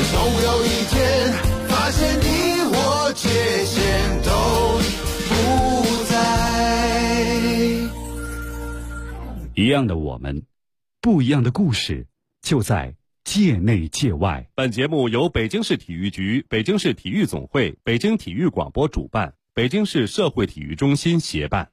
总有一天发现你我界限都不在。 一样的我们，不一样的故事，就在界内界外。 本节目由北京市体育局、北京市体育总会、北京体育广播主办，北京市社会体育中心协办。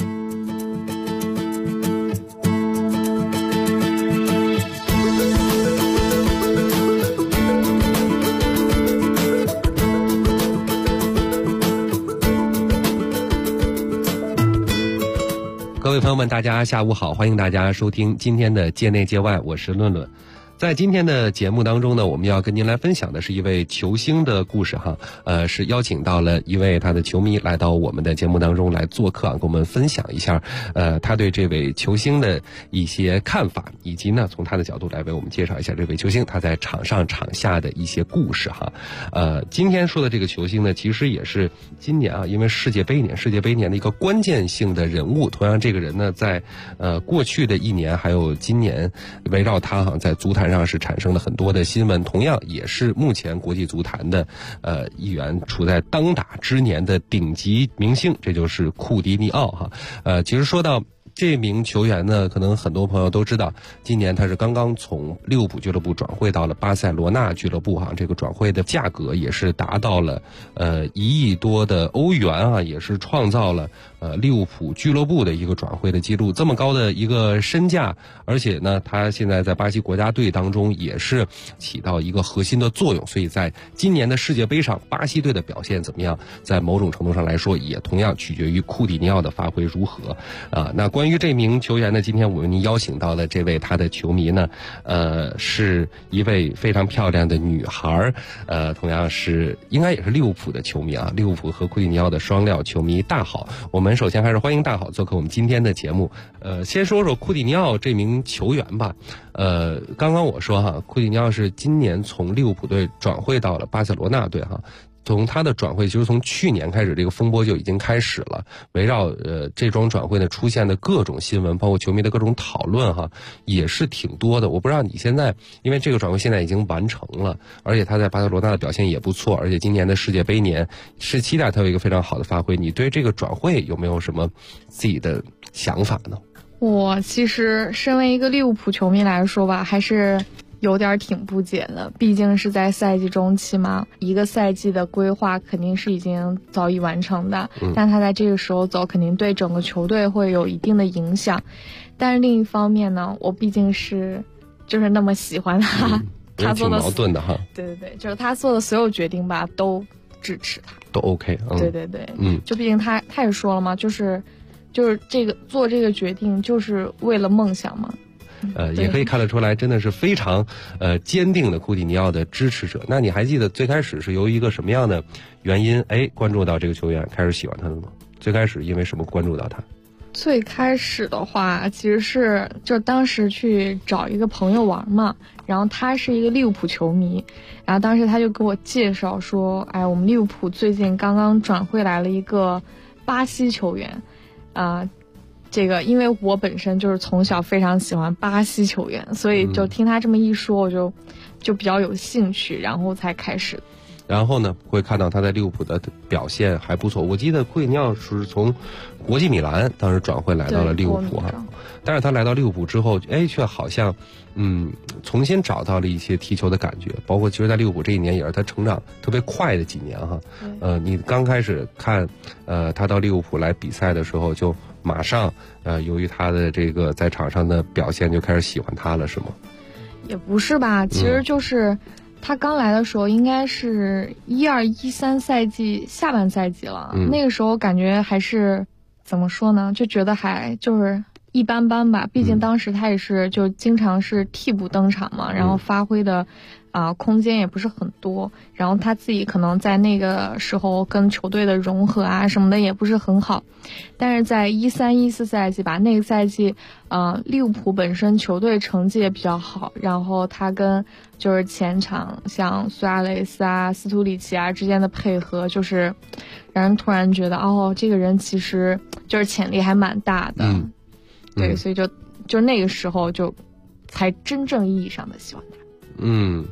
各位朋友们，大家下午好，欢迎大家收听今天的界内界外，我是论论。在今天的节目当中呢，我们要跟您来分享的是一位球星的故事哈，是邀请到了一位他的球迷来到我们的节目当中来做客跟我们分享一下，他对这位球星的一些看法，以及呢从他的角度来为我们介绍一下这位球星他在场上场下的一些故事哈。今天说的这个球星呢，其实也是今年啊，因为世界杯年的一个关键性的人物。同样，这个人呢，在过去的一年还有今年，围绕他哈在足坛上是产生了很多的新闻，同样也是目前国际足坛的一员，处在当打之年的顶级明星，这就是库蒂尼奥哈。其实说到这名球员呢，可能很多朋友都知道，今年他是刚刚从利物浦俱乐部转会到了巴塞罗那俱乐部哈，这个转会的价格也是达到了1亿多的欧元啊，也是创造了利物浦俱乐部的一个转会的记录。这么高的一个身价，而且呢，他现在在巴西国家队当中也是起到一个核心的作用，所以在今年的世界杯上，巴西队的表现怎么样，在某种程度上来说，也同样取决于库蒂尼奥的发挥如何啊。那关于这名球员呢，今天我为您邀请到了这位他的球迷呢，是一位非常漂亮的女孩，同样是应该也是利物浦的球迷啊，利物浦和库蒂尼奥的双料球迷大好。我们首先还是欢迎大好做客我们今天的节目。先说说库蒂尼奥这名球员吧。刚刚我说哈，库蒂尼奥是今年从利物浦队转会到了巴塞罗那队哈。从他的转会，其实从去年开始，这个风波就已经开始了。围绕这桩转会呢出现的各种新闻，包括球迷的各种讨论哈，也是挺多的。我不知道你现在，因为这个转会现在已经完成了，而且他在巴塞罗那的表现也不错，而且今年的世界杯年是期待他有一个非常好的发挥。你对这个转会有没有什么自己的想法呢？ 我其实身为一个利物浦球迷来说吧，还是有点挺不解的，毕竟是在赛季中期嘛，一个赛季的规划肯定是已经早已完成的，但他在这个时候走，肯定对整个球队会有一定的影响。但是另一方面呢，我毕竟是就是那么喜欢他，他做的挺矛盾的哈。 对对对，就是他做的所有决定吧，都支持他， 都 OK。 对对对，就毕竟他也说了嘛，就是这个做这个决定就是为了梦想嘛。 也可以看得出来，真的是非常坚定的库蒂尼奥的支持者。那你还记得最开始是由一个什么样的原因关注到这个球员，开始喜欢他的吗？最开始因为什么关注到他？ 最开始的话，其实是就当时去找一个朋友玩嘛，然后他是一个利物浦球迷，然后当时他就给我介绍说，我们利物浦最近刚刚转会来了一个巴西球员，这个因为我本身就是从小非常喜欢巴西球员，所以就听他这么一说，我就比较有兴趣，然后才开始。 然后呢，会看到他在利物浦的表现还不错。我记得库蒂尼奥是从国际米兰当时转会来到了利物浦哈，但是他来到利物浦之后，却好像重新找到了一些踢球的感觉，包括其实在利物浦这一年也是他成长特别快的几年哈。你刚开始看他到利物浦来比赛的时候，就马上由于他的这个在场上的表现就开始喜欢他了，是吗？ 也不是吧，其实就是他刚来的时候应该是12-13赛季下半赛季了，那个时候感觉还是怎么说呢，就觉得还就是一般般吧，毕竟当时他也是就经常是替补登场嘛，然后发挥的空间也不是很多，然后他自己可能在那个时候跟球队的融合什么的也不是很好，但是在13-14赛季吧，那个赛季利物浦本身球队成绩也比较好，然后他跟就是前场像苏亚雷斯斯图里奇之间的配合，就是让人突然觉得这个人其实就是潜力还蛮大的。对，所以就那个时候就才真正意义上的喜欢他。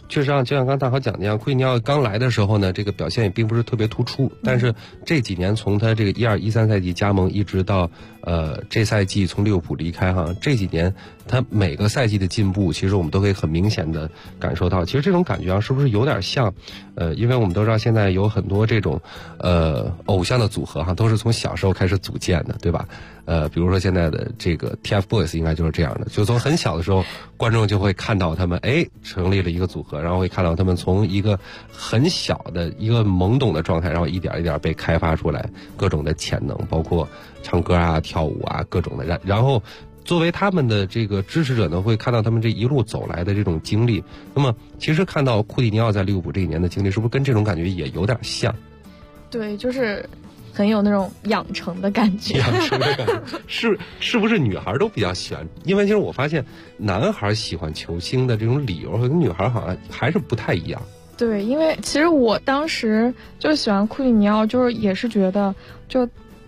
确实就像刚大豪讲的一样，库蒂尼奥刚来的时候呢，这个表现也并不是特别突出，但是这几年从他这个12-13赛季加盟一直到这赛季从利物浦离开这几年他每个赛季的进步，其实我们都可以很明显的感受到。其实这种感觉是不是有点像因为我们都知道现在有很多这种偶像的组合都是从小时候开始组建的，对吧？比如说现在的这个 TFBOYS 应该就是这样的，就从很小的时候观众就会看到他们成立了一个组合，然后会看到他们从一个很小的一个懵懂的状态，然后一点一点被开发出来各种的潜能，包括唱歌跳舞各种的，然后作为他们的这个支持者呢，会看到他们这一路走来的这种经历。那么其实看到库蒂尼奥在利物浦这一年的经历，是不是跟这种感觉也有点像？ 对，就是很有那种养成的感觉。 养成的感觉是不是女孩都比较喜欢？因为其实我发现男孩喜欢球星的这种理由和女孩好像还是不太一样。 对，因为其实我当时就喜欢库蒂尼奥，就是也是觉得就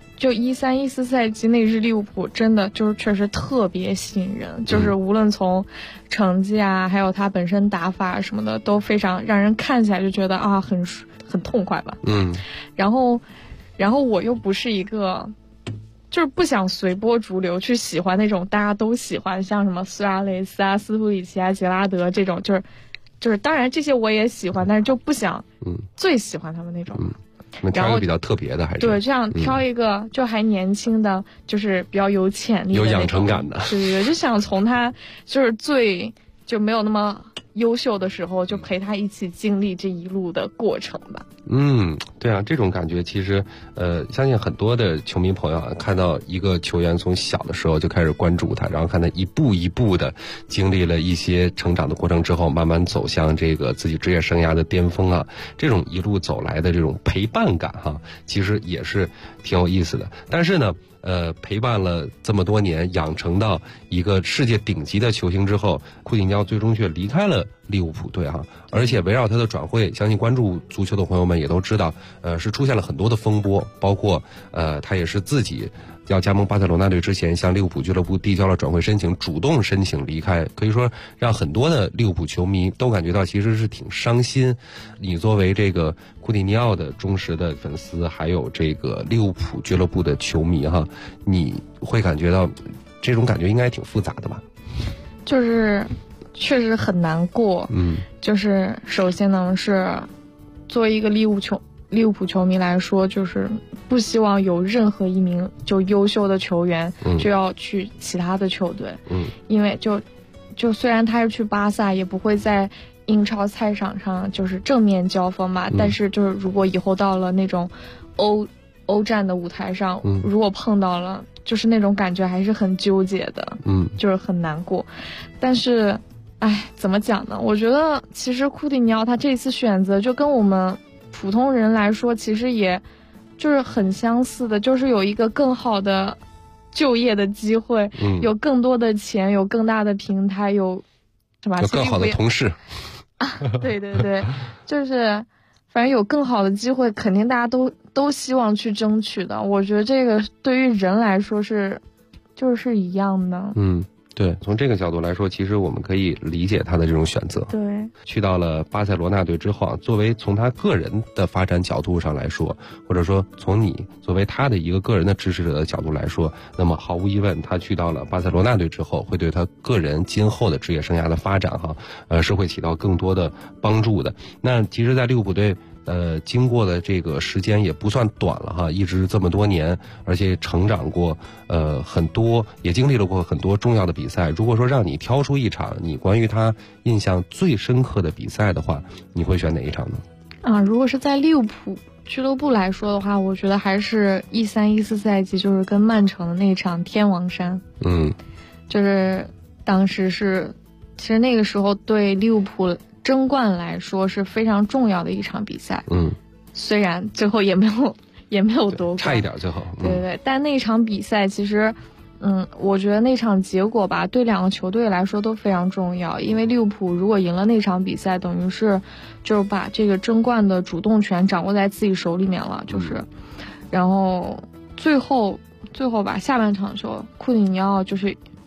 13-14赛季那支利物浦真的就是确实特别吸引人，就是无论从成绩还有他本身打法什么的都非常让人看起来就觉得很痛快吧。然后我又不是一个就是不想随波逐流去喜欢那种大家都喜欢，像什么苏亚雷斯斯图里奇杰拉德这种，就是当然这些我也喜欢，但是就不想最喜欢他们那种。 挑一个比较特别的还是对，这样挑一个就还年轻的，就是比较有潜力的、 有养成感的。 对，就想从他就是就没有那么优秀的时候，就陪他一起经历这一路的过程吧。 对啊，这种感觉其实相信很多的球迷朋友看到一个球员从小的时候就开始关注他，然后看他一步一步的经历了一些成长的过程之后，慢慢走向这个自己职业生涯的巅峰这种一路走来的这种陪伴感其实也是挺有意思的。但是呢陪伴了这么多年，养成到一个世界顶级的球星之后，库蒂尼奥最终却离开了利物浦队而且围绕他的转会，相信关注足球的朋友们也都知道，是出现了很多的风波，包括他也是自己要加盟巴塞罗那队之前向利物浦俱乐部递交了转会申请，主动申请离开，可以说让很多的利物浦球迷都感觉到其实是挺伤心。你作为这个库蒂尼奥的忠实的粉丝，还有这个利物浦俱乐部的球迷你会感觉到这种感觉应该挺复杂的吧？ 就是确实很难过。就是首先呢是作为一个利物浦球迷来说，就是不希望有任何一名就优秀的球员就要去其他的球队。因为就虽然他是去巴萨，也不会在英超赛场上就是正面交锋嘛，但是就是如果以后到了那种欧战的舞台上，如果碰到了，就是那种感觉还是很纠结的。就是很难过。但是怎么讲呢，我觉得其实库蒂尼奥他这次选择就跟我们普通人来说其实也就是很相似的，就是有一个更好的就业的机会，有更多的钱，有更大的平台，有更好的同事。 对，就是反正有更好的机会，肯定大家都希望去争取的。我觉得这个对于人来说就是一样的。 对，从这个角度来说，其实我们可以理解他的这种选择。 对， 去到了巴塞罗那队之后从他个人的发展角度上来说，或者说从你作为他的一个个人的支持者的角度来说，那么毫无疑问，他去到了巴塞罗那队之后，会对他个人今后的职业生涯的发展是会起到更多的帮助的。那其实在利物浦队经过的这个时间也不算短了一直这么多年，而且成长过很多，也经历了过很多重要的比赛。如果说让你挑出一场你关于他印象最深刻的比赛的话，你会选哪一场呢？ 如果是在利物浦俱乐部来说的话，我觉得还是13-14赛季，就是跟曼城的那场天王山。就是当时其实那个时候对利物浦争冠来说是非常重要的一场比赛。虽然最后也没有夺冠， 差一点最后。 对，但那场比赛其实我觉得那场结果吧，对两个球队来说都非常重要。因为利物浦如果赢了那场比赛，等于是就是把这个争冠的主动权掌握在自己手里面了，然后最后吧，下半场的时候库蒂尼奥就是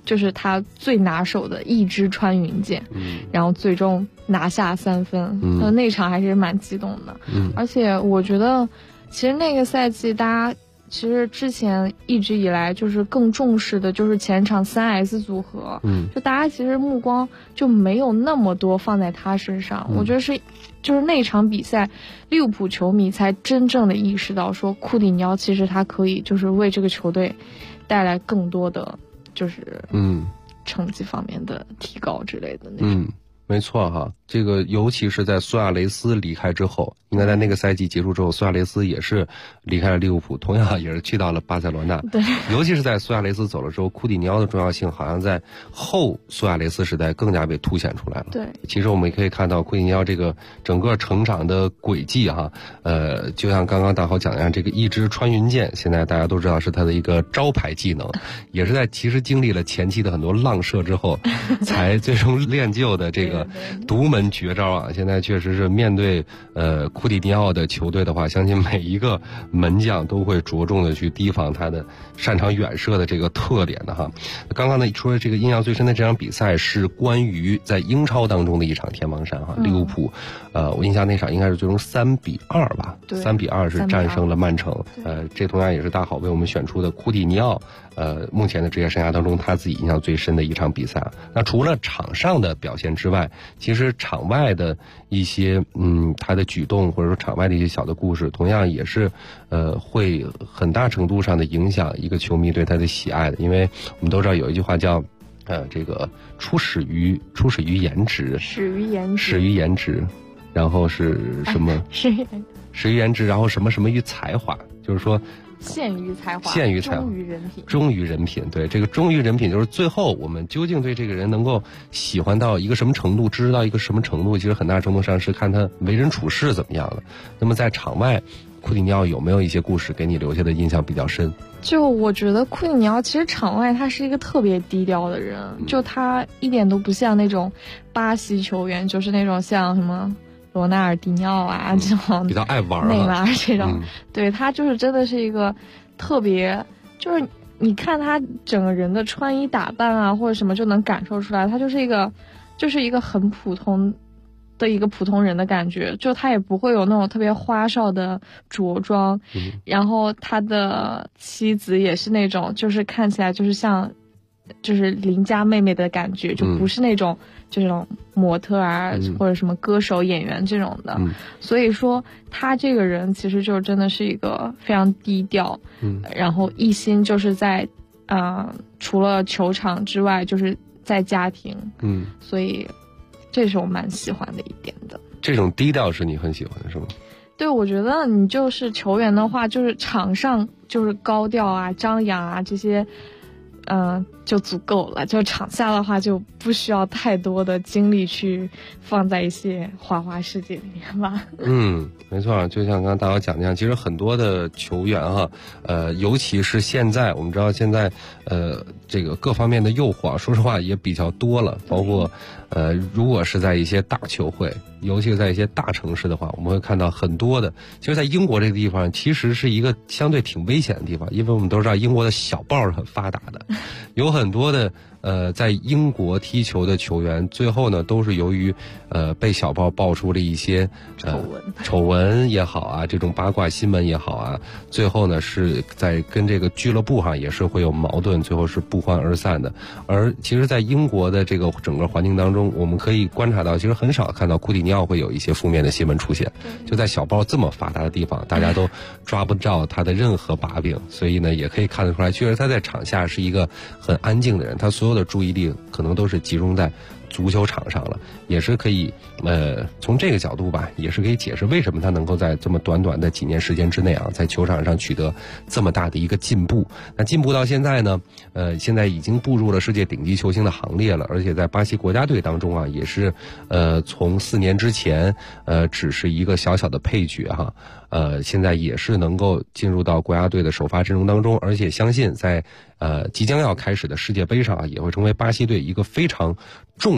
就是他最拿手的一支穿云箭，然后最终拿下3分，那场还是蛮激动的。而且我觉得，其实那个赛季大家其实之前一直以来就是更重视的就是前场3S 组合，就大家其实目光就没有那么多放在他身上。我觉得就是那场比赛，利物浦球迷才真正的意识到说，库蒂尼奥其实他可以就是为这个球队带来更多的就是成绩方面的提高之类的那种。 没错哈，这个尤其是在苏亚雷斯离开之后，应该在那个赛季结束之后，苏亚雷斯也是离开了利物浦，同样也是去到了巴塞罗那。 对， 尤其是在苏亚雷斯走了之后，库蒂尼奥的重要性好像在后苏亚雷斯时代更加被凸显出来了。 对， 其实我们也可以看到库蒂尼奥这个整个成长的轨迹哈，就像刚刚大豪讲的一样，这个一支穿云箭，现在大家都知道是他的一个招牌技能，也是在其实经历了前期的很多浪射之后，才最终练就的这个独门绝招啊！现在确实是面对库蒂尼奥的球队的话，相信每一个门将都会着重的去提防他的擅长远射的这个特点的哈。刚刚呢说的这个印象最深的这场比赛是关于在英超当中的一场天王山哈，利物浦，我印象那场应该是最终3-2吧，3-2是战胜了曼城。这同样也是大好为我们选出的库蒂尼奥。目前的职业生涯当中，他自己印象最深的一场比赛。那除了场上的表现之外，其实场外的一些他的举动或者说场外的一些小的故事，同样也是会很大程度上的影响一个球迷对他的喜爱的。因为我们都知道有一句话叫这个初始于颜值，始于颜值，然后是什么？始于颜值，然后什么于才华，就是说。 限于才华， 忠于人品。对，这个忠于人品就是最后我们究竟对这个人能够喜欢到一个什么程度，支持到一个什么程度，其实很大程度上是看他为人处事怎么样的。那么在场外，库蒂尼奥有没有一些故事给你留下的印象比较深？ 就我觉得库蒂尼奥其实场外他是一个特别低调的人，就他一点都不像那种巴西球员，就是那种像什么罗纳尔迪尼奥啊这种比较爱玩内马尔这种，对，他就是真的是一个特别，就是你看他整个人的穿衣打扮啊或者什么就能感受出来，他就是一个很普通的一个普通人的感觉，就他也不会有那种特别花哨的着装，然后他的妻子也是那种就是看起来就是像就是邻家妹妹的感觉，就不是那种这种模特啊或者什么歌手演员这种的，所以说他这个人其实就真的是一个非常低调，然后一心就是在除了球场之外就是在家庭，所以这是我蛮喜欢的一点的。 这种低调是你很喜欢的是吗？ 对，我觉得你就是球员的话，就是场上就是高调啊张扬啊这些就足够了，就场下的话就不需要太多的精力去放在一些花花世界里面吧。 没错，就像刚刚大家讲的一样，其实很多的球员哈，尤其是现在我们知道现在这个各方面的诱惑，说实话也比较多了，包括如果是在一些大球会，尤其是在一些大城市的话，我们会看到很多的，其实在英国这个地方其实是一个相对挺危险的地方，因为我们都知道英国的小报是很发达的，有很多的在英国踢球的球员，最后呢都是由于被小报爆出了一些丑闻也好啊，这种八卦新闻也好啊，最后呢是在跟这个俱乐部上也是会有矛盾，最后是不欢而散的。而其实在英国的这个整个环境当中，我们可以观察到其实很少看到库蒂尼奥会有一些负面的新闻出现，就在小报这么发达的地方，大家都抓不到他的任何把柄，所以呢也可以看得出来，确实他在场下是一个很安静的人，他所有的注意力可能都是集中在足球场上了，也是可以从这个角度吧，也是可以解释为什么他能够在这么短短的几年时间之内啊，在球场上取得这么大的一个进步。那进步到现在呢，现在已经步入了世界顶级球星的行列了，而且在巴西国家队当中啊，也是从4年之前只是一个小小的配角哈，现在也是能够进入到国家队的首发阵容当中，而且相信在即将要开始的世界杯上啊，也会成为巴西队一个非常重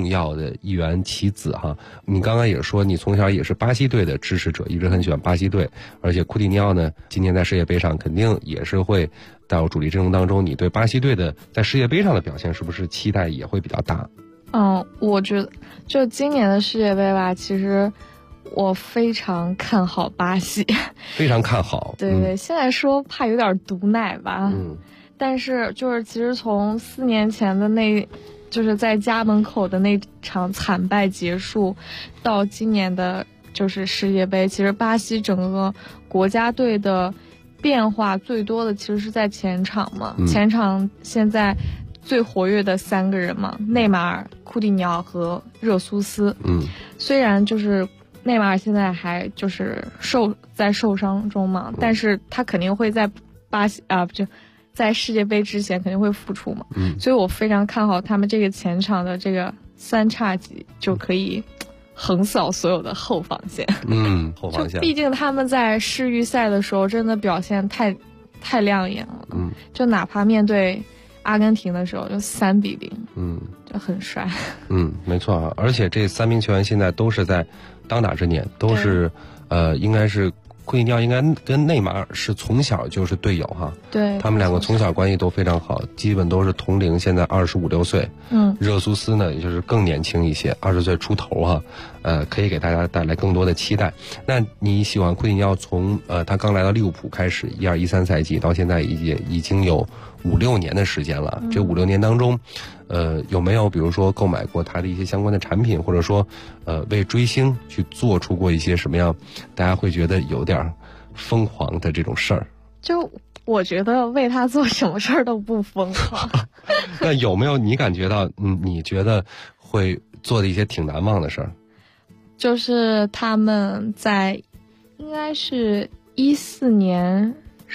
重要的一员棋子哈。你刚刚也说你从小也是巴西队的支持者，一直很喜欢巴西队，而且库蒂尼奥呢今年在世界杯上肯定也是会到主力阵容当中，你对巴西队的在世界杯上的表现是不是期待也会比较大？ 我觉得就今年的世界杯吧，其实我非常看好巴西， 非常看好。 对，现在说怕有点毒奶吧，但是就是其实从4年前的就是在家门口的那场惨败结束，到今年的就是世界杯，其实巴西整个国家队的变化最多的其实是在前场嘛，前场现在最活跃的3个人嘛，内马尔、库蒂尼奥和热苏斯。虽然就是内马尔现在还就是受伤中嘛，但是他肯定会在在世界杯之前肯定会复出嘛。所以我非常看好他们这个前场的这个3叉戟就可以横扫所有的后防线。 后防线。 毕竟他们在世预赛的时候真的表现太亮眼了。就哪怕面对阿根廷的时候就3-0，就很帅。 没错啊，而且这3名球员现在都是在当打之年，都是应该是库蒂尼奥应该跟内马尔是从小就是队友哈。 对， 他们2个从小关系都非常好，基本都是同龄，现在25、26岁。热苏斯呢也就是更年轻一些，20岁出头哈。可以给大家带来更多的期待。那你喜欢库蒂尼奥从他刚来到利物浦开始12-13赛季到现在已经有5-6年的时间了。这5-6年当中有没有比如说购买过他的一些相关的产品，或者说为追星去做出过一些什么样大家会觉得有点疯狂的这种事儿？ 就我觉得为他做什么事儿都不疯狂。 那有没有你感觉到你觉得会做的一些挺难忘的事儿？ 就是他们在应该是14年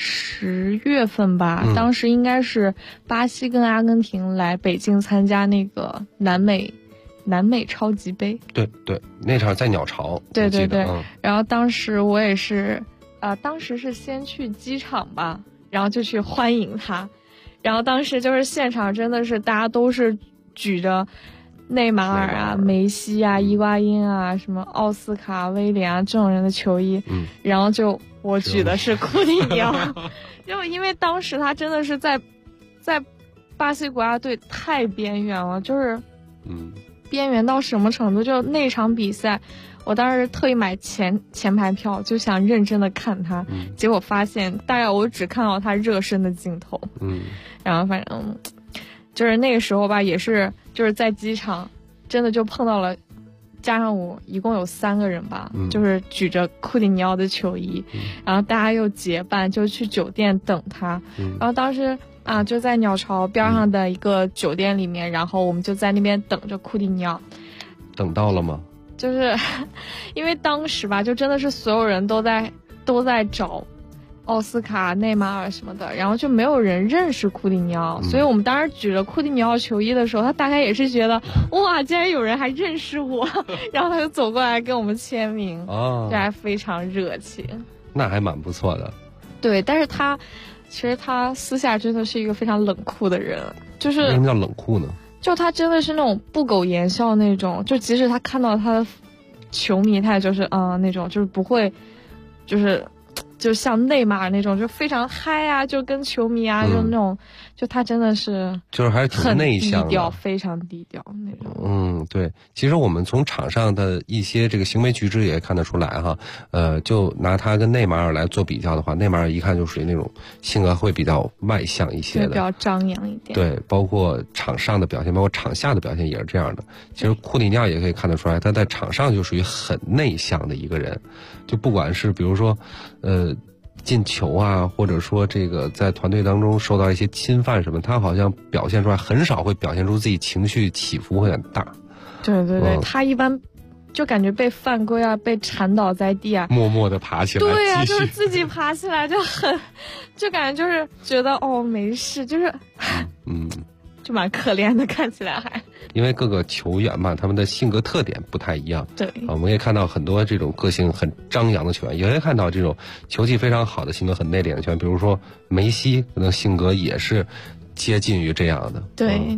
10月份吧，当时应该是巴西跟阿根廷来北京参加那个南美超级杯。对， 那场在鸟巢。 对。然后当时我也是当时是先去机场吧，然后就去欢迎他，然后当时就是现场真的是大家都是举着内马尔啊、梅西啊、伊瓜因啊、什么奥斯卡、威廉啊这种人的球衣，然后就我举的是库蒂尼奥，就因为当时他真的是在巴西国家队太边缘了，就是边缘到什么程度？就那场比赛，我当时特意买前排票，就想认真的看他，结果发现大概我只看到他热身的镜头，然后反正就是那个时候吧，也是就是在机场，真的就碰到了，加上我一共有3个人吧，就是举着库蒂尼奥的球衣，然后大家又结伴就去酒店等他，然后当时就在鸟巢边上的一个酒店里面，然后我们就在那边等着库蒂尼奥。 等到了吗？ 就是因为当时吧，就真的是所有人都在找奥斯卡、内马尔什么的，然后就没有人认识库蒂尼奥，所以我们当时举着库蒂尼奥球衣的时候，他大概也是觉得哇，竟然有人还认识我，然后他就走过来跟我们签名，这还非常热情。 那还蛮不错的。 对，但是其实他私下真的是一个非常冷酷的人，就是为什么叫冷酷呢？ 就他真的是那种不苟言笑那种，就即使他看到他的球迷，他也就是那种就是不会，就像内马尔那种就非常嗨啊，就跟球迷啊，就那种，就他真的是就是还是挺内向的， 很低调，非常低调那种。 对，其实我们从场上的一些这个行为举止也看得出来哈，就拿他跟内马尔来做比较的话，内马尔一看就属于那种性格会比较外向一些的， 比较张扬一点。 对，包括场上的表现，包括场下的表现也是这样的。其实库蒂尼奥也可以看得出来，他在场上就属于很内向的一个人，就不管是比如说进球啊，或者说这个在团队当中受到一些侵犯什么，他好像表现出来很少会表现出自己情绪起伏会很大。 对，他一般就感觉被犯规啊，被缠倒在地啊， 默默的爬起来。 对啊，就是自己爬起来就感觉就是觉得没事，就是就蛮可怜的，看起来还。 因为各个球员嘛，他们的性格特点不太一样。 对， 我们也看到很多这种个性很张扬的球员，也会看到这种球技非常好的、性格很内敛的球员，比如说梅西，可能性格也是接近于这样的。 对，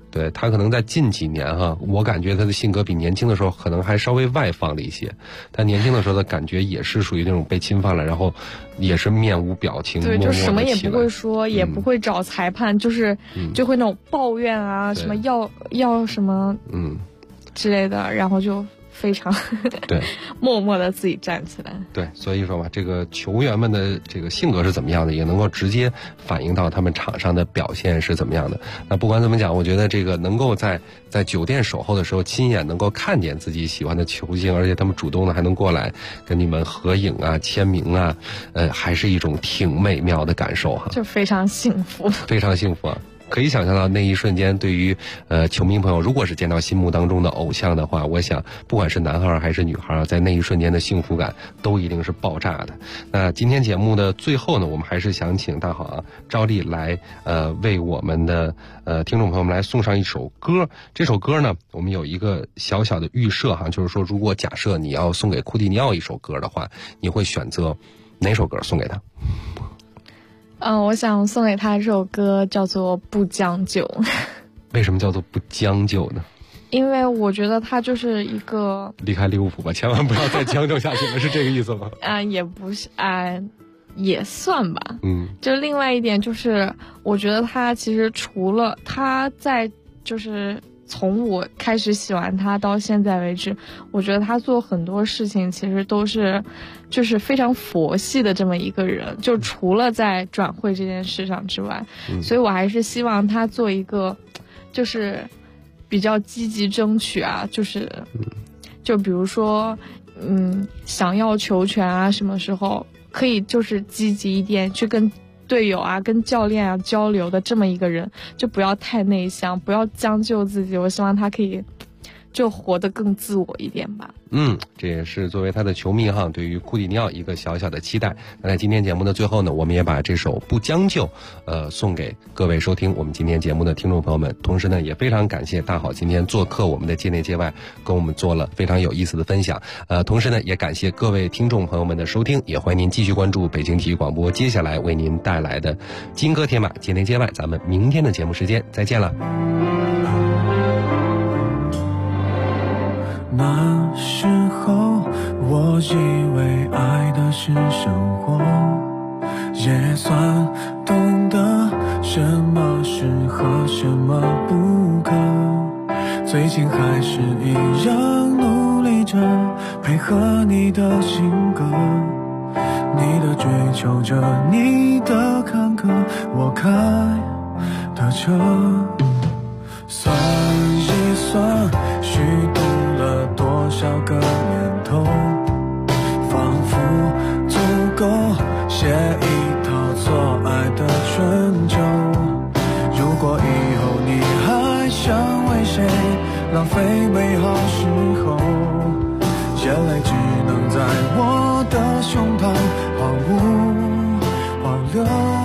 对，他可能在近几年哈，我感觉他的性格比年轻的时候可能还稍微外放了一些。他年轻的时候的感觉也是属于那种被侵犯了，然后也是面无表情， 对，就什么也不会说，也不会找裁判，就是就会那种抱怨啊，什么要什么之类的，然后就非常对默默的自己站起来。 对，所以说吧，这个球员们的这个性格是怎么样的，也能够直接反映到他们场上的表现是怎么样的。那不管怎么讲，我觉得这个能够在酒店守候的时候亲眼能够看见自己喜欢的球星，而且他们主动的还能过来跟你们合影啊、签名啊，还是一种挺美妙的感受哈， 就非常幸福， 非常幸福啊。可以想象到那一瞬间，对于球迷朋友，如果是见到心目当中的偶像的话，我想不管是男孩还是女孩，在那一瞬间的幸福感都一定是爆炸的。那今天节目的最后呢，我们还是想请大好照例来为我们的听众朋友们来送上一首歌。这首歌呢，我们有一个小小的预设哈，就是说如果假设你要送给库蒂尼奥一首歌的话，你会选择哪首歌送给他？ 我想送给他这首歌叫做《不将就》。 为什么叫做不将就呢？ 因为我觉得他就是一个离开利物浦吧，千万不要再将就下去了，是这个意思吗？ 也不是也算吧。 就另外一点就是，我觉得他其实除了他在就是从我开始喜欢他到现在为止，我觉得他做很多事情其实都是就是非常佛系的这么一个人，就除了在转会这件事上之外，所以我还是希望他做一个就是比较积极争取啊，就是就比如说想要球权啊，什么时候可以就是积极一点去跟队友啊跟教练啊交流的这么一个人，就不要太内向，不要将就自己，我希望他可以就活得更自我一点吧。 这也是作为他的球迷哈，对于库蒂尼奥一个小小的期待。那在今天节目的最后呢，我们也把这首《不将就》送给各位收听我们今天节目的听众朋友们。同时呢，也非常感谢大好今天做客我们的界内界外，跟我们做了非常有意思的分享。同时呢，也感谢各位听众朋友们的收听，也欢迎您继续关注北京体育广播接下来为您带来的金戈铁马界内界外。咱们明天的节目时间再见了。 那时候我以为爱的是生活，也算懂得什么适合什么不可，最近还是一样努力着配合你的性格，你的追求着，你的坎坷，我开的车，算一算虚度了多少个年头，仿佛足够写一套错爱的春秋。如果以后你还想为谁浪费美好时候，眼泪只能在我的胸膛毫无保留。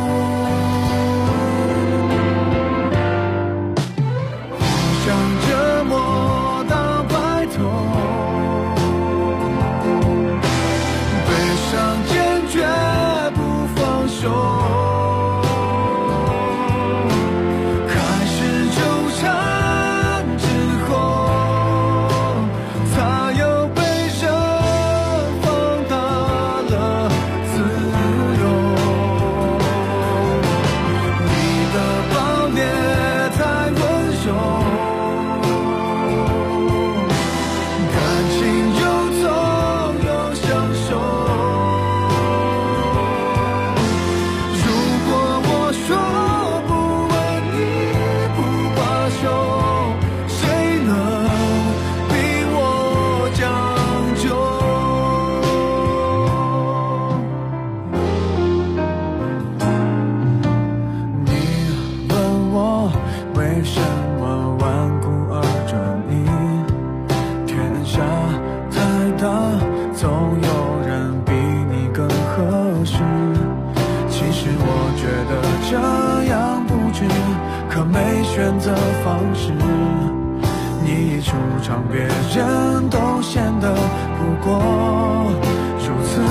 选择方式，你一出场，别人都显得不过如此，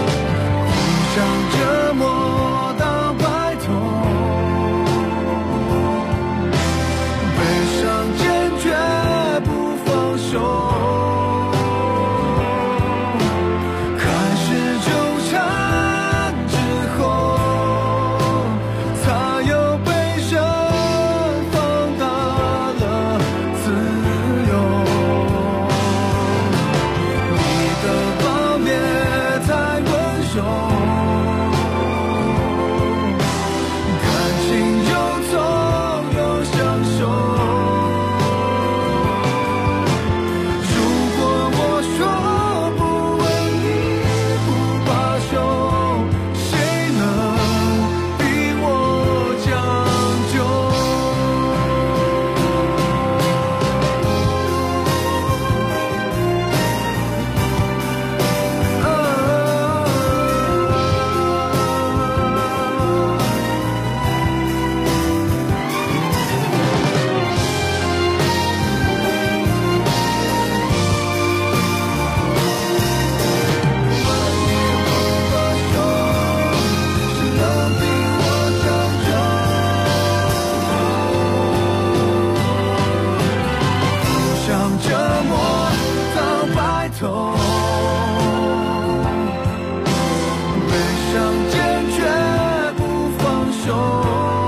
互相折磨到白头， 头，悲伤坚决不放手，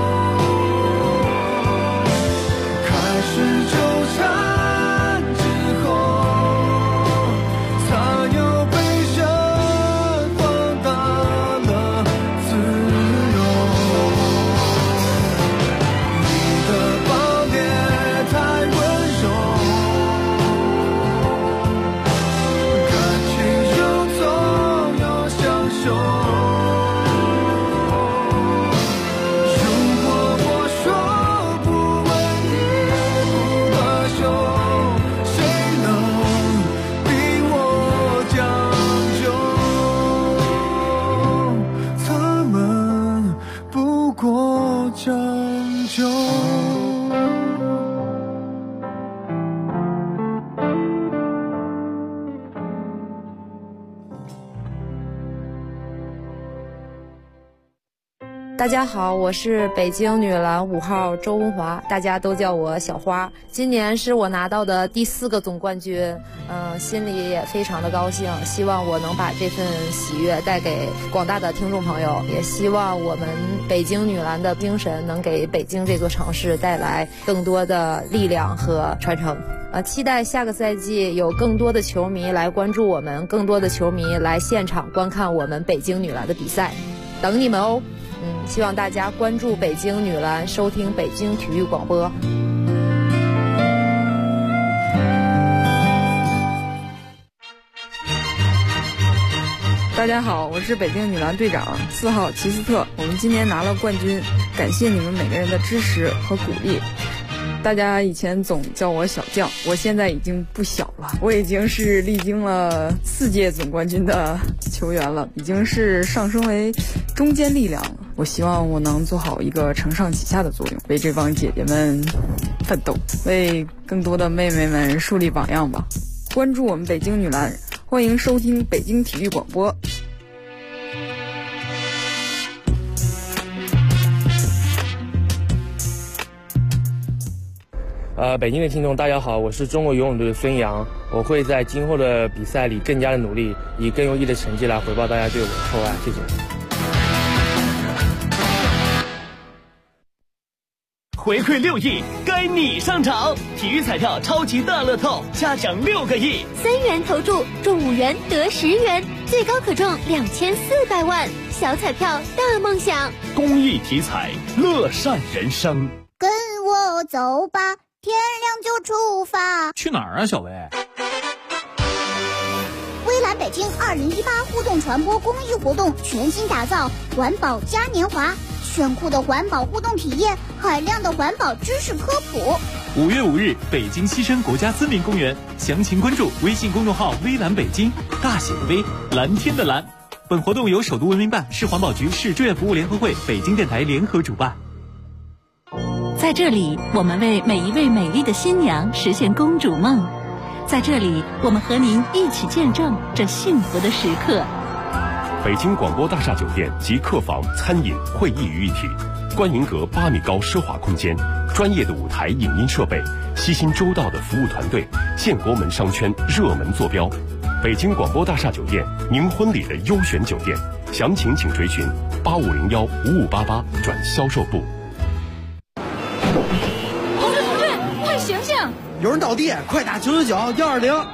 开始纠缠之后，才有悲伤放大了自由。你的暴烈太温柔，感情又总有相守。如果我说不为你不罢休，谁能逼我将就？他们不过将就。 大家好，我是北京女篮5号周文华，大家都叫我小花。今年是我拿到的第4个总冠军，心里也非常的高兴，希望我能把这份喜悦带给广大的听众朋友，也希望我们北京女篮的精神能给北京这座城市带来更多的力量和传承。期待下个赛季有更多的球迷来关注我们，更多的球迷来现场观看我们北京女篮的比赛，等你们哦。希望大家关注北京女篮，收听北京体育广播。 大家好，我是北京女篮队长4号齐斯特，我们今年拿了冠军，感谢你们每个人的支持和鼓励。大家以前总叫我小将，我现在已经不小了，我已经是历经了4届总冠军的球员了，已经是上升为中坚力量了。我希望我能做好一个承上启下的作用，为这帮姐姐们奋斗，为更多的妹妹们树立榜样吧。关注我们北京女篮，欢迎收听北京体育广播。 北京的听众大家好，我是中国游泳队的孙杨，我会在今后的比赛里更加的努力，以更优异的成绩来回报大家对我的厚爱，谢谢。 回馈6亿，该你上场！体育彩票超级大乐透，加奖6个亿 ，3元投注中5元得10元，最高可中2400万，小彩票大梦想。 公益体彩，乐善人生。 跟我走吧，天亮就出发。 去哪儿啊，小薇？ 微蓝北京2018互动传播公益活动全新打造，环保嘉年华，炫酷的环保互动体验，海量的环保知识科普。 5月5日，北京西山国家森林公园，详情关注微信公众号微蓝北京，大写的微，蓝天的蓝。本活动由首都文明办、市环保局、市志愿服务联合会、北京电台联合主办。 在这里，我们为每一位美丽的新娘实现公主梦。在这里，我们和您一起见证这幸福的时刻。 北京广播大厦酒店集客房、餐饮、会议于一体，观云阁8米高奢华空间，专业的舞台影音设备，悉心周到的服务团队，现国门商圈热门坐标。北京广播大厦酒店，您婚礼的优选酒店，详情请垂询8501-5588转销售部。 同志，快醒醒！ 有人倒地，快打999-120。